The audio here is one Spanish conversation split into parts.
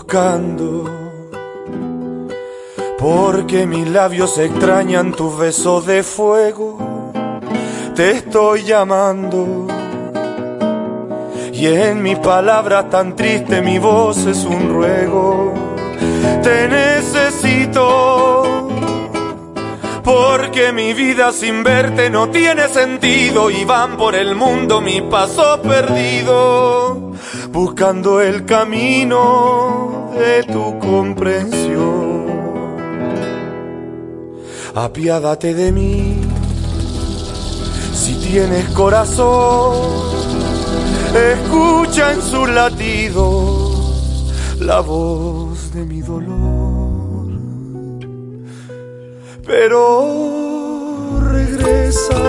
buscando, porque mis labios extrañan tus besos de fuego. Te estoy llamando y en mis palabras tan tristes mi voz es un ruego. Te necesito porque mi vida sin verte no tiene sentido y van por el mundo mis pasos perdidos, buscando el camino de tu comprensión. Apiádate de mí, si tienes corazón, escucha en sus latidos la voz de mi dolor. Pero regresa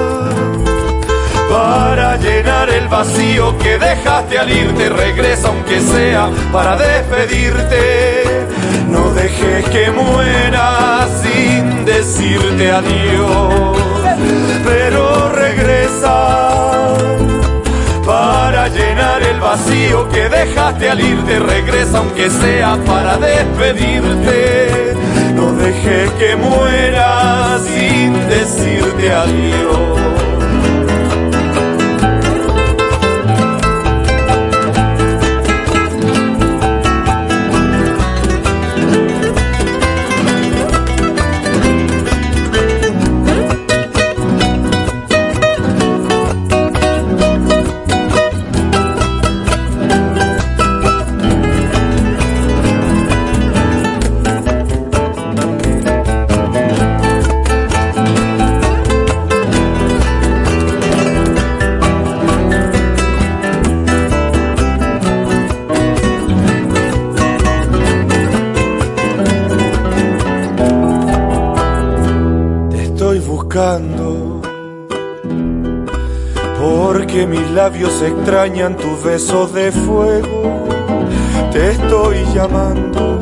para llenar el vacío que dejaste al irte. Regresa aunque sea para despedirte. No dejes que muera sin decirte adiós. Pero regresa para llenar el vacío que dejaste al irte. Regresa aunque sea para despedirte. No dejes que muera sin decirte adiós. Porque mis labios extrañan tus besos de fuego. Te estoy llamando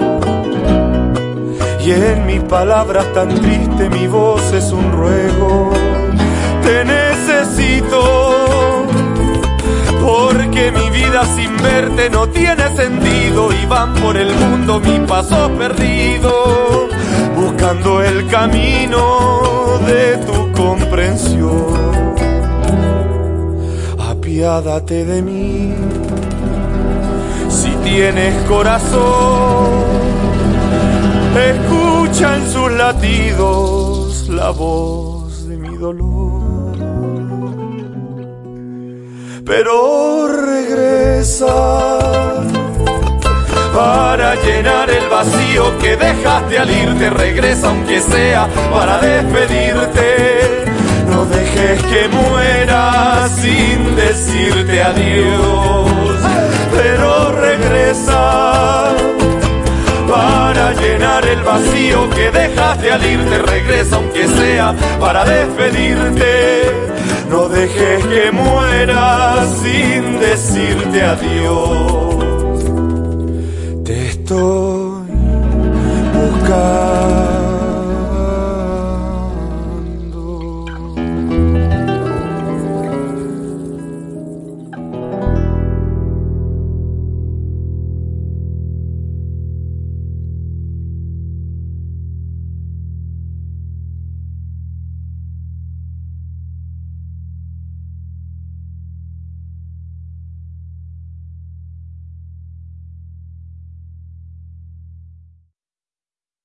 y en mis palabras tan tristes mi voz es un ruego. Te necesito porque mi vida sin verte no tiene sentido y van por el mundo mis pasos perdidos, buscando el camino de tu comprensión. Apiádate de mí, si tienes corazón, escucha en sus latidos la voz de mi dolor. Pero regresa para llenar el vacío que dejaste al irte. Regresa aunque sea para despedirte. No dejes que muera sin decirte adiós. Pero regresa para llenar el vacío que dejaste al irte. Regresa aunque sea para despedirte. No dejes que muera sin decirte adiós. Te estoy